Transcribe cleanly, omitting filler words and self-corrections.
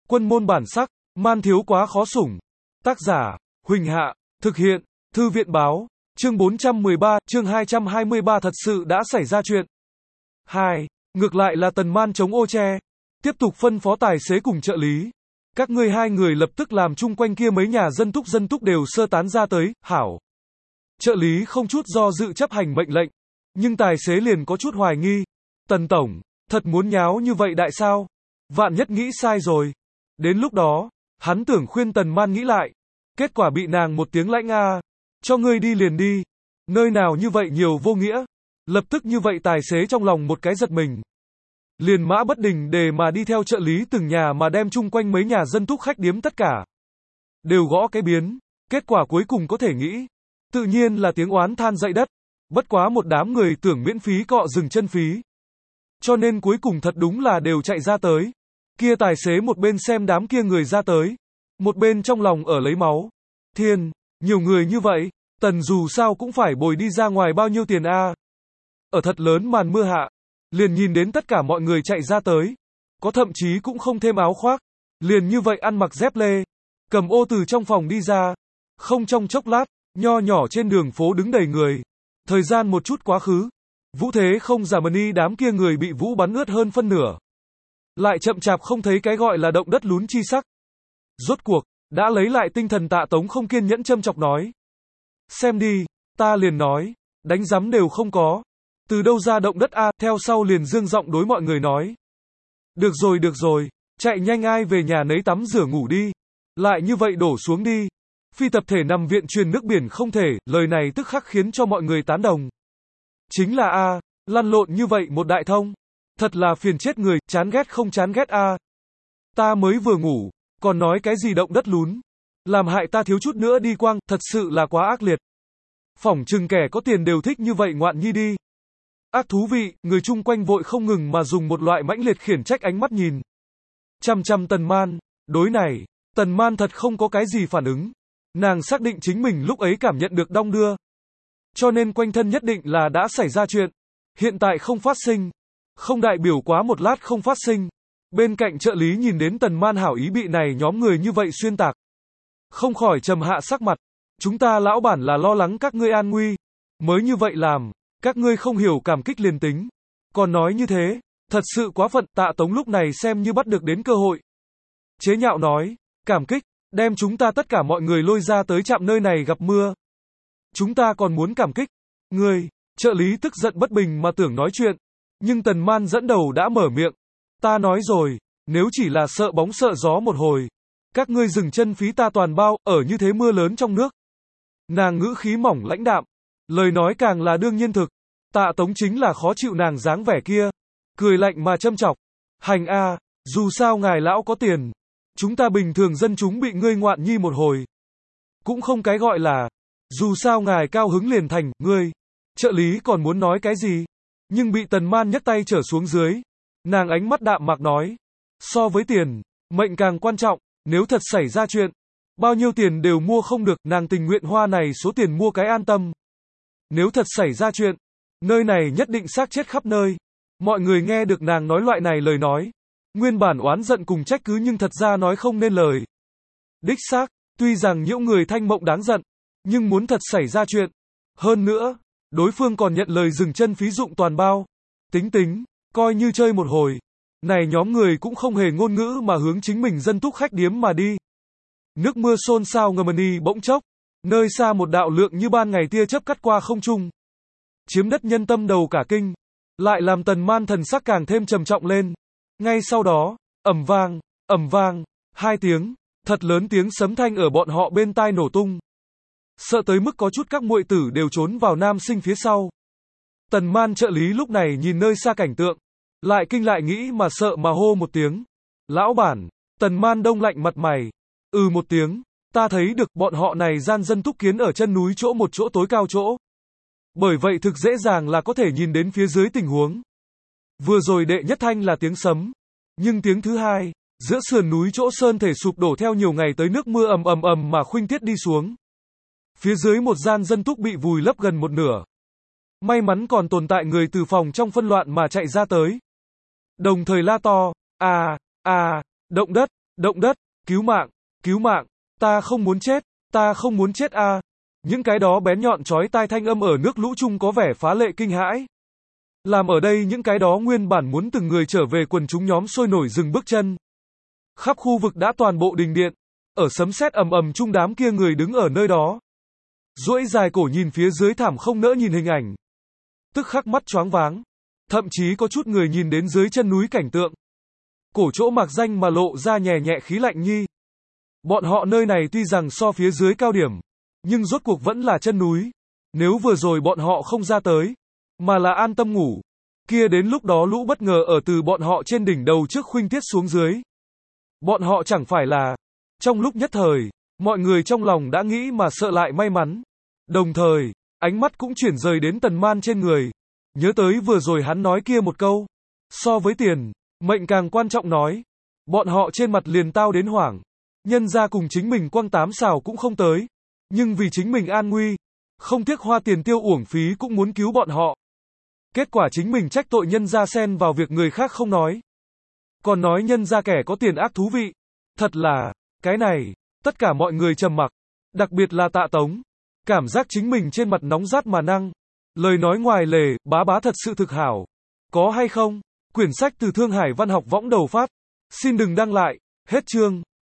Quân môn bản sắc, man thiếu quá khó sủng. Tác giả, Huỳnh Hạ, thực hiện, Thư viện báo, chương 413, chương 223 thật sự đã xảy ra chuyện. 2. Ngược lại là Tần Man chống ô che. Tiếp tục phân phó tài xế cùng trợ lý. Các ngươi hai người lập tức làm chung quanh kia mấy nhà dân túc đều sơ tán ra tới, hảo. Trợ lý không chút do dự chấp hành mệnh lệnh. Nhưng tài xế liền có chút hoài nghi. Tần tổng, thật muốn nháo như vậy đại sao? Vạn nhất nghĩ sai rồi. Đến lúc đó, hắn tưởng khuyên Tần Man nghĩ lại. Kết quả bị nàng một tiếng lãnh a. Cho ngươi đi liền đi. Nơi nào như vậy nhiều vô nghĩa. Lập tức như vậy tài xế trong lòng một cái giật mình. Liền mã bất đình đề mà đi theo trợ lý từng nhà mà đem chung quanh mấy nhà dân túc khách điếm tất cả. Đều gõ cái biến. Kết quả cuối cùng có thể nghĩ. Tự nhiên là tiếng oán than dậy đất. Bất quá một đám người tưởng miễn phí cọ dừng chân phí. Cho nên cuối cùng thật đúng là đều chạy ra tới. Kia tài xế một bên xem đám kia người ra tới. Một bên trong lòng ở lấy máu. Thiên, nhiều người như vậy, Tần dù sao cũng phải bồi đi ra ngoài bao nhiêu tiền a? Ở thật lớn màn mưa hạ, liền nhìn đến tất cả mọi người chạy ra tới. Có thậm chí cũng không thêm áo khoác. Liền như vậy ăn mặc dép lê. Cầm ô từ trong phòng đi ra. Không trong chốc lát, nho nhỏ trên đường phố đứng đầy người. Thời gian một chút quá khứ. Vũ thế không giả mani đám kia người bị vũ bắn ướt hơn phân nửa. Lại chậm chạp không thấy cái gọi là động đất lún chi sắc. Rốt cuộc, đã lấy lại tinh thần Tạ Tống không kiên nhẫn châm chọc nói. Xem đi, ta liền nói, đánh giấm đều không có. Từ đâu ra động đất a? Theo sau liền dương giọng đối mọi người nói. Được rồi, chạy nhanh ai về nhà nấy tắm rửa ngủ đi. Lại như vậy đổ xuống đi. Phi tập thể nằm viện truyền nước biển không thể, lời này tức khắc khiến cho mọi người tán đồng. Chính là a, lăn lộn như vậy một đại thông. Thật là phiền chết người, chán ghét không chán ghét a. Ta mới vừa ngủ, còn nói cái gì động đất lún. Làm hại ta thiếu chút nữa đi quang, thật sự là quá ác liệt. Phỏng chừng kẻ có tiền đều thích như vậy ngoạn nhi đi. Ác thú vị, người chung quanh vội không ngừng mà dùng một loại mãnh liệt khiển trách ánh mắt nhìn. Chăm chăm Tần Man, đối này, Tần Man thật không có cái gì phản ứng. Nàng xác định chính mình lúc ấy cảm nhận được đong đưa. Cho nên quanh thân nhất định là đã xảy ra chuyện. Hiện tại không phát sinh. Không đại biểu quá một lát không phát sinh. Bên cạnh trợ lý nhìn đến Tần Man hảo ý bị này nhóm người như vậy xuyên tạc. Không khỏi trầm hạ sắc mặt. Chúng ta lão bản là lo lắng các ngươi an nguy. Mới như vậy làm. Các ngươi không hiểu cảm kích liền tính. Còn nói như thế. Thật sự quá phận. Tạ Tống lúc này xem như bắt được đến cơ hội. Chế nhạo nói. Cảm kích. Đem chúng ta tất cả mọi người lôi ra tới trạm nơi này gặp mưa. Chúng ta còn muốn cảm kích. Ngươi, trợ lý tức giận bất bình mà tưởng nói chuyện. Nhưng Tần Man dẫn đầu đã mở miệng. Ta nói rồi, nếu chỉ là sợ bóng sợ gió một hồi. Các ngươi dừng chân phí ta toàn bao, ở như thế mưa lớn trong nước. Nàng ngữ khí mỏng lãnh đạm. Lời nói càng là đương nhiên thực. Tạ Tống chính là khó chịu nàng dáng vẻ kia. Cười lạnh mà châm chọc. Hành a, dù sao ngài lão có tiền. Chúng ta bình thường dân chúng bị ngươi ngoạn nhi một hồi. Cũng không cái gọi là. Dù sao ngài cao hứng liền thành, ngươi. Trợ lý còn muốn nói cái gì? Nhưng bị Tần Man nhấc tay trở xuống dưới. Nàng ánh mắt đạm mạc nói. So với tiền, mệnh càng quan trọng. Nếu thật xảy ra chuyện, bao nhiêu tiền đều mua không được. Nàng tình nguyện hoa này số tiền mua cái an tâm. Nếu thật xảy ra chuyện, nơi này nhất định xác chết khắp nơi. Mọi người nghe được nàng nói loại này lời nói. Nguyên bản oán giận cùng trách cứ nhưng thật ra nói không nên lời. Đích xác, tuy rằng nhiễu người thanh mộng đáng giận. Nhưng muốn thật xảy ra chuyện. Hơn nữa, đối phương còn nhận lời dừng chân phí dụng toàn bao. Tính, coi như chơi một hồi. Này nhóm người cũng không hề ngôn ngữ mà hướng chính mình dân túc khách điếm mà đi. Nước mưa xôn xao ngầm bỗng chốc. Nơi xa một đạo lượng như ban ngày tia chớp cắt qua không trung. Chiếm đất nhân tâm đầu cả kinh. Lại làm Tần Man thần sắc càng thêm trầm trọng lên. Ngay sau đó, ầm vang, hai tiếng, thật lớn tiếng sấm thanh ở bọn họ bên tai nổ tung. Sợ tới mức có chút các muội tử đều trốn vào nam sinh phía sau. Tần Man trợ lý lúc này nhìn nơi xa cảnh tượng. Lại kinh lại nghĩ mà sợ mà hô một tiếng. Lão bản, Tần Man đông lạnh mặt mày. Một tiếng, ta thấy được bọn họ này gian dân túc kiến ở chân núi chỗ một chỗ tối cao chỗ. Bởi vậy thực dễ dàng là có thể nhìn đến phía dưới tình huống. Vừa rồi đệ nhất thanh là tiếng sấm. Nhưng tiếng thứ hai, giữa sườn núi chỗ sơn thể sụp đổ theo nhiều ngày tới nước mưa ầm mà khuynh tiết đi xuống. Phía dưới một gian dân túc bị vùi lấp gần một nửa. May mắn còn tồn tại người từ phòng trong phân loạn mà chạy ra tới. Đồng thời la to, động đất, động đất, cứu mạng, ta không muốn chết, ta không muốn chết a. Những cái đó bén nhọn chói tai thanh âm ở nước lũ chung có vẻ phá lệ kinh hãi. Làm ở đây những cái đó nguyên bản muốn từng người trở về quần chúng nhóm sôi nổi dừng bước chân. Khắp khu vực đã toàn bộ đình điện, ở sấm sét ầm ầm chung đám kia người đứng ở nơi đó. Duỗi dài cổ nhìn phía dưới thảm không nỡ nhìn hình ảnh. Tức khắc mắt choáng váng. Thậm chí có chút người nhìn đến dưới chân núi cảnh tượng. Cổ chỗ mạc danh mà lộ ra nhẹ nhẹ khí lạnh nhi. Bọn họ nơi này tuy rằng so phía dưới cao điểm, nhưng rốt cuộc vẫn là chân núi. Nếu vừa rồi bọn họ không ra tới, mà là an tâm ngủ, kia đến lúc đó lũ bất ngờ ở từ bọn họ trên đỉnh đầu trước khuynh tiết xuống dưới. Bọn họ chẳng phải là, trong lúc nhất thời, mọi người trong lòng đã nghĩ mà sợ lại may mắn. Đồng thời, ánh mắt cũng chuyển rời đến Tần Man trên người. Nhớ tới vừa rồi hắn nói kia một câu. So với tiền, mệnh càng quan trọng nói. Bọn họ trên mặt liền tao đến hoảng. Nhân ra cùng chính mình quăng 8 xào cũng không tới. Nhưng vì chính mình an nguy, không tiếc hoa tiền tiêu uổng phí cũng muốn cứu bọn họ. Kết quả chính mình trách tội nhân ra xen vào việc người khác không nói. Còn nói nhân ra kẻ có tiền ác thú vị. Thật là, cái này, tất cả mọi người trầm mặc. Đặc biệt là Tạ Tống. Cảm giác chính mình trên mặt nóng rát mà năng. Lời nói ngoài lề, bá thật sự thực hảo. Có hay không? Quyển sách từ Thương Hải Văn học võng đầu phát. Xin đừng đăng lại. Hết chương.